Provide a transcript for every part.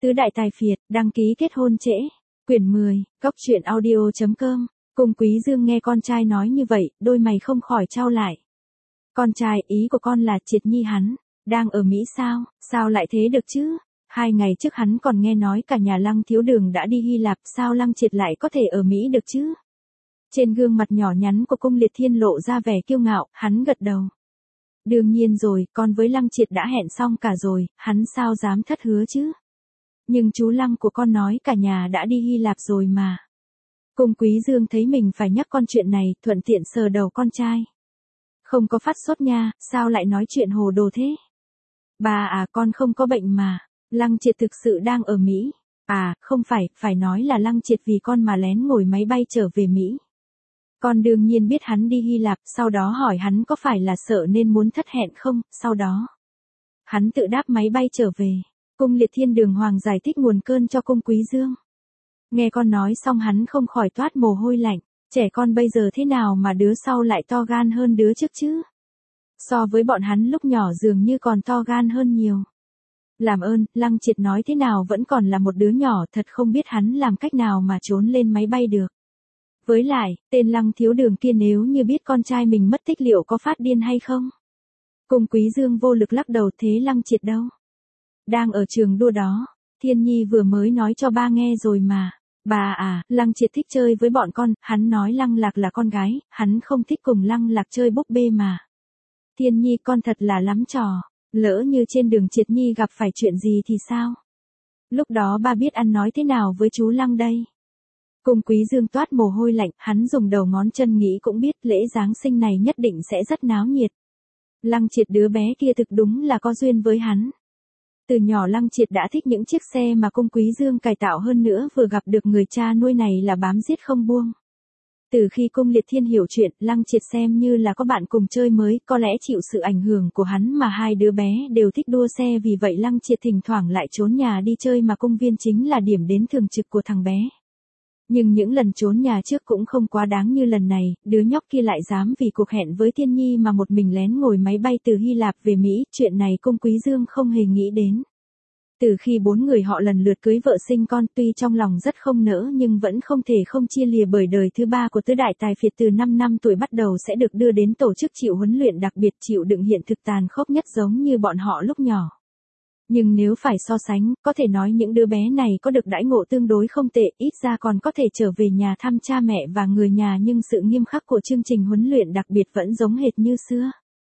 Tứ đại tài phiệt, đăng ký kết hôn trễ. Quyển 10, Cốc truyện audio.com. Cung Quý Dương nghe con trai nói như vậy, đôi mày không khỏi chau lại. Con trai, ý của con là Triệt Nhi hắn đang ở Mỹ sao? Sao lại thế được chứ? 2 ngày trước hắn còn nghe nói cả nhà Lăng Thiếu Đường đã đi Hy Lạp, sao Lăng Triệt lại có thể ở Mỹ được chứ? Trên gương mặt nhỏ nhắn của Cung Liệt Thiên lộ ra vẻ kiêu ngạo, hắn gật đầu. Đương nhiên rồi, con với Lăng Triệt đã hẹn xong cả rồi, hắn sao dám thất hứa chứ? Nhưng chú Lăng của con nói cả nhà đã đi Hy Lạp rồi mà. Cung Quý Dương thấy mình phải nhắc con chuyện này, thuận tiện sờ đầu con trai. Không có phát sốt nha, sao lại nói chuyện hồ đồ thế? Bà à, con không có bệnh mà. Lăng Triệt thực sự đang ở Mỹ. À, không phải, phải nói là Lăng Triệt vì con mà lén ngồi máy bay trở về Mỹ. Con đương nhiên biết hắn đi Hy Lạp, sau đó hỏi hắn có phải là sợ nên muốn thất hẹn không, sau đó hắn tự đáp máy bay trở về. Cung Liệt Thiên đường hoàng giải thích nguồn cơn cho Cung Quý Dương. Nghe con nói xong hắn không khỏi toát mồ hôi lạnh. Trẻ con bây giờ thế nào mà đứa sau lại to gan hơn đứa trước chứ? So với bọn hắn lúc nhỏ dường như còn to gan hơn nhiều. Làm ơn, Lăng Triệt nói thế nào vẫn còn là một đứa nhỏ, thật không biết hắn làm cách nào mà trốn lên máy bay được. Với lại, tên Lăng Thiếu Đường kia nếu như biết con trai mình mất tích liệu có phát điên hay không? Cung Quý Dương vô lực lắc đầu, thế Lăng Triệt đâu? Đang ở trường đua đó. Thiên Nhi vừa mới nói cho ba nghe rồi mà. Bà à, Lăng Triệt thích chơi với bọn con, hắn nói Lăng Lạc là con gái, hắn không thích cùng Lăng Lạc chơi búp bê mà. Thiên Nhi con thật là lắm trò, lỡ như trên đường Triệt Nhi gặp phải chuyện gì thì sao? Lúc đó ba biết ăn nói thế nào với chú Lăng đây? Cung Quý Dương toát mồ hôi lạnh, hắn dùng đầu ngón chân nghĩ cũng biết lễ Giáng sinh này nhất định sẽ rất náo nhiệt. Lăng Triệt đứa bé kia thực đúng là có duyên với hắn. Từ nhỏ Lăng Triệt đã thích những chiếc xe mà Cung Quý Dương cải tạo, hơn nữa vừa gặp được người cha nuôi này là bám giết không buông. Từ khi Cung Liệt Thiên hiểu chuyện, Lăng Triệt xem như là có bạn cùng chơi mới, có lẽ chịu sự ảnh hưởng của hắn mà hai đứa bé đều thích đua xe, vì vậy Lăng Triệt thỉnh thoảng lại trốn nhà đi chơi mà công viên chính là điểm đến thường trực của thằng bé. Nhưng những lần trốn nhà trước cũng không quá đáng như lần này, đứa nhóc kia lại dám vì cuộc hẹn với Thiên Nhi mà một mình lén ngồi máy bay từ Hy Lạp về Mỹ, chuyện này Cung Quý Dương không hề nghĩ đến. Từ khi 4 người họ lần lượt cưới vợ sinh con, tuy trong lòng rất không nỡ nhưng vẫn không thể không chia lìa, bởi đời thứ 3 của tứ đại tài phiệt từ 5 năm tuổi bắt đầu sẽ được đưa đến tổ chức chịu huấn luyện đặc biệt, chịu đựng hiện thực tàn khốc nhất giống như bọn họ lúc nhỏ. Nhưng nếu phải so sánh, có thể nói những đứa bé này có được đãi ngộ tương đối không tệ, ít ra còn có thể trở về nhà thăm cha mẹ và người nhà, nhưng sự nghiêm khắc của chương trình huấn luyện đặc biệt vẫn giống hệt như xưa.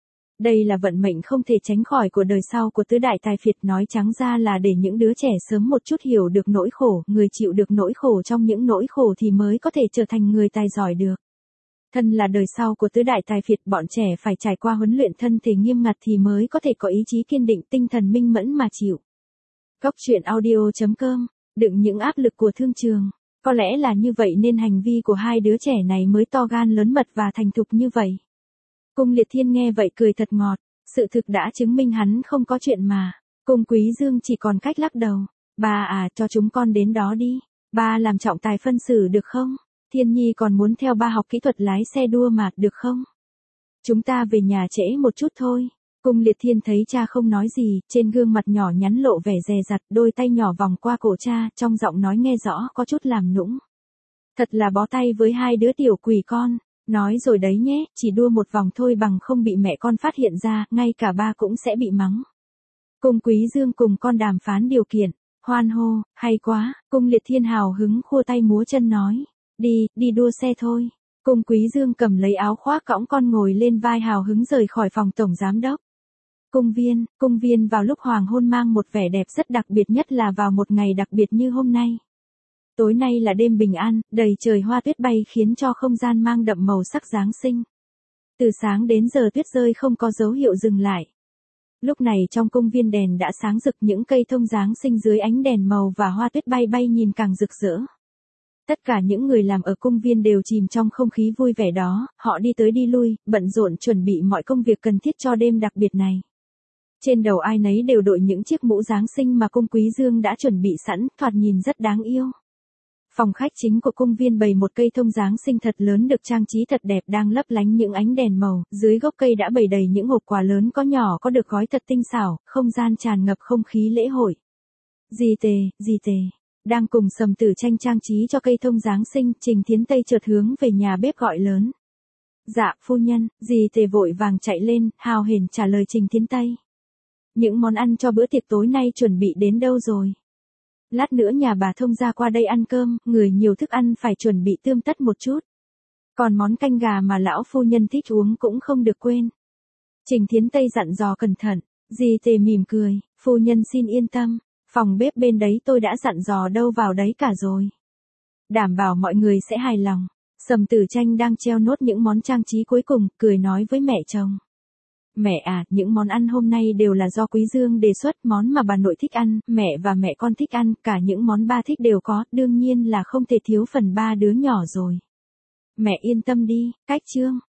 Đây là vận mệnh không thể tránh khỏi của đời sau của tứ đại tài phiệt, nói trắng ra là để những đứa trẻ sớm một chút hiểu được nỗi khổ, người chịu được nỗi khổ trong những nỗi khổ thì mới có thể trở thành người tài giỏi được. Thân là đời sau của tứ đại tài phiệt, bọn trẻ phải trải qua huấn luyện thân thể nghiêm ngặt thì mới có thể có ý chí kiên định, tinh thần minh mẫn mà chịu. Cốc truyện audio.com, đựng những áp lực của thương trường. Có lẽ là như vậy nên hành vi của hai đứa trẻ này mới to gan lớn mật và thành thục như vậy. Cung Liệt Thiên nghe vậy cười thật ngọt, sự thực đã chứng minh hắn không có chuyện mà. Cung Quý Dương chỉ còn cách lắc đầu. Ba à, cho chúng con đến đó đi. Ba làm trọng tài phân xử được không? Thiên Nhi còn muốn theo ba học kỹ thuật lái xe đua mà, được không? Chúng ta về nhà trễ một chút thôi. Cung Liệt Thiên thấy cha không nói gì, trên gương mặt nhỏ nhắn lộ vẻ dè dặt, đôi tay nhỏ vòng qua cổ cha, trong giọng nói nghe rõ có chút làm nũng. Thật là bó tay với hai đứa tiểu quỷ con. Nói rồi đấy nhé, chỉ đua một vòng thôi, bằng không bị mẹ con phát hiện ra, ngay cả ba cũng sẽ bị mắng. Cung Quý Dương cùng con đàm phán điều kiện. Hoan hô, hay quá. Cung Liệt Thiên hào hứng khua tay múa chân nói. Đi đua xe thôi. Cung Quý Dương cầm lấy áo khoác cõng con ngồi lên vai, hào hứng rời khỏi phòng tổng giám đốc. Cung viên vào lúc hoàng hôn mang một vẻ đẹp rất đặc biệt, nhất là vào một ngày đặc biệt như hôm nay. Tối nay là đêm bình an, đầy trời hoa tuyết bay khiến cho không gian mang đậm màu sắc Giáng sinh. Từ sáng đến giờ tuyết rơi không có dấu hiệu dừng lại. Lúc này trong công viên đèn đã sáng rực, những cây thông Giáng sinh dưới ánh đèn màu và hoa tuyết bay bay nhìn càng rực rỡ. Tất cả những người làm ở công viên đều chìm trong không khí vui vẻ đó, họ đi tới đi lui, bận rộn chuẩn bị mọi công việc cần thiết cho đêm đặc biệt này. Trên đầu ai nấy đều đội những chiếc mũ Giáng sinh mà Cung Quý Dương đã chuẩn bị sẵn, thoạt nhìn rất đáng yêu. Phòng khách chính của công viên bày một cây thông Giáng sinh thật lớn được trang trí thật đẹp, đang lấp lánh những ánh đèn màu, dưới gốc cây đã bày đầy những hộp quà lớn có nhỏ có được gói thật tinh xảo, không gian tràn ngập không khí lễ hội. Dì tề. Đang cùng Sầm Tử Tranh trang trí cho cây thông Giáng sinh, Trình Thiến Tây chợt hướng về nhà bếp gọi lớn. Dạ, phu nhân, dì tề vội vàng chạy lên, hào hển trả lời Trình Thiến Tây. Những món ăn cho bữa tiệc tối nay chuẩn bị đến đâu rồi? Lát nữa nhà bà thông gia qua đây ăn cơm, người nhiều thức ăn phải chuẩn bị tươm tất một chút. Còn món canh gà mà lão phu nhân thích uống cũng không được quên. Trình Thiến Tây dặn dò cẩn thận, dì tề mỉm cười, phu nhân xin yên tâm, phòng bếp bên đấy tôi đã dặn dò đâu vào đấy cả rồi. Đảm bảo mọi người sẽ hài lòng. Sầm Tử Tranh đang treo nốt những món trang trí cuối cùng, cười nói với mẹ chồng. Mẹ à, những món ăn hôm nay đều là do Quý Dương đề xuất, món mà bà nội thích ăn, mẹ và mẹ con thích ăn, cả những món ba thích đều có, đương nhiên là không thể thiếu phần ba đứa nhỏ rồi. Mẹ yên tâm đi, cách chương.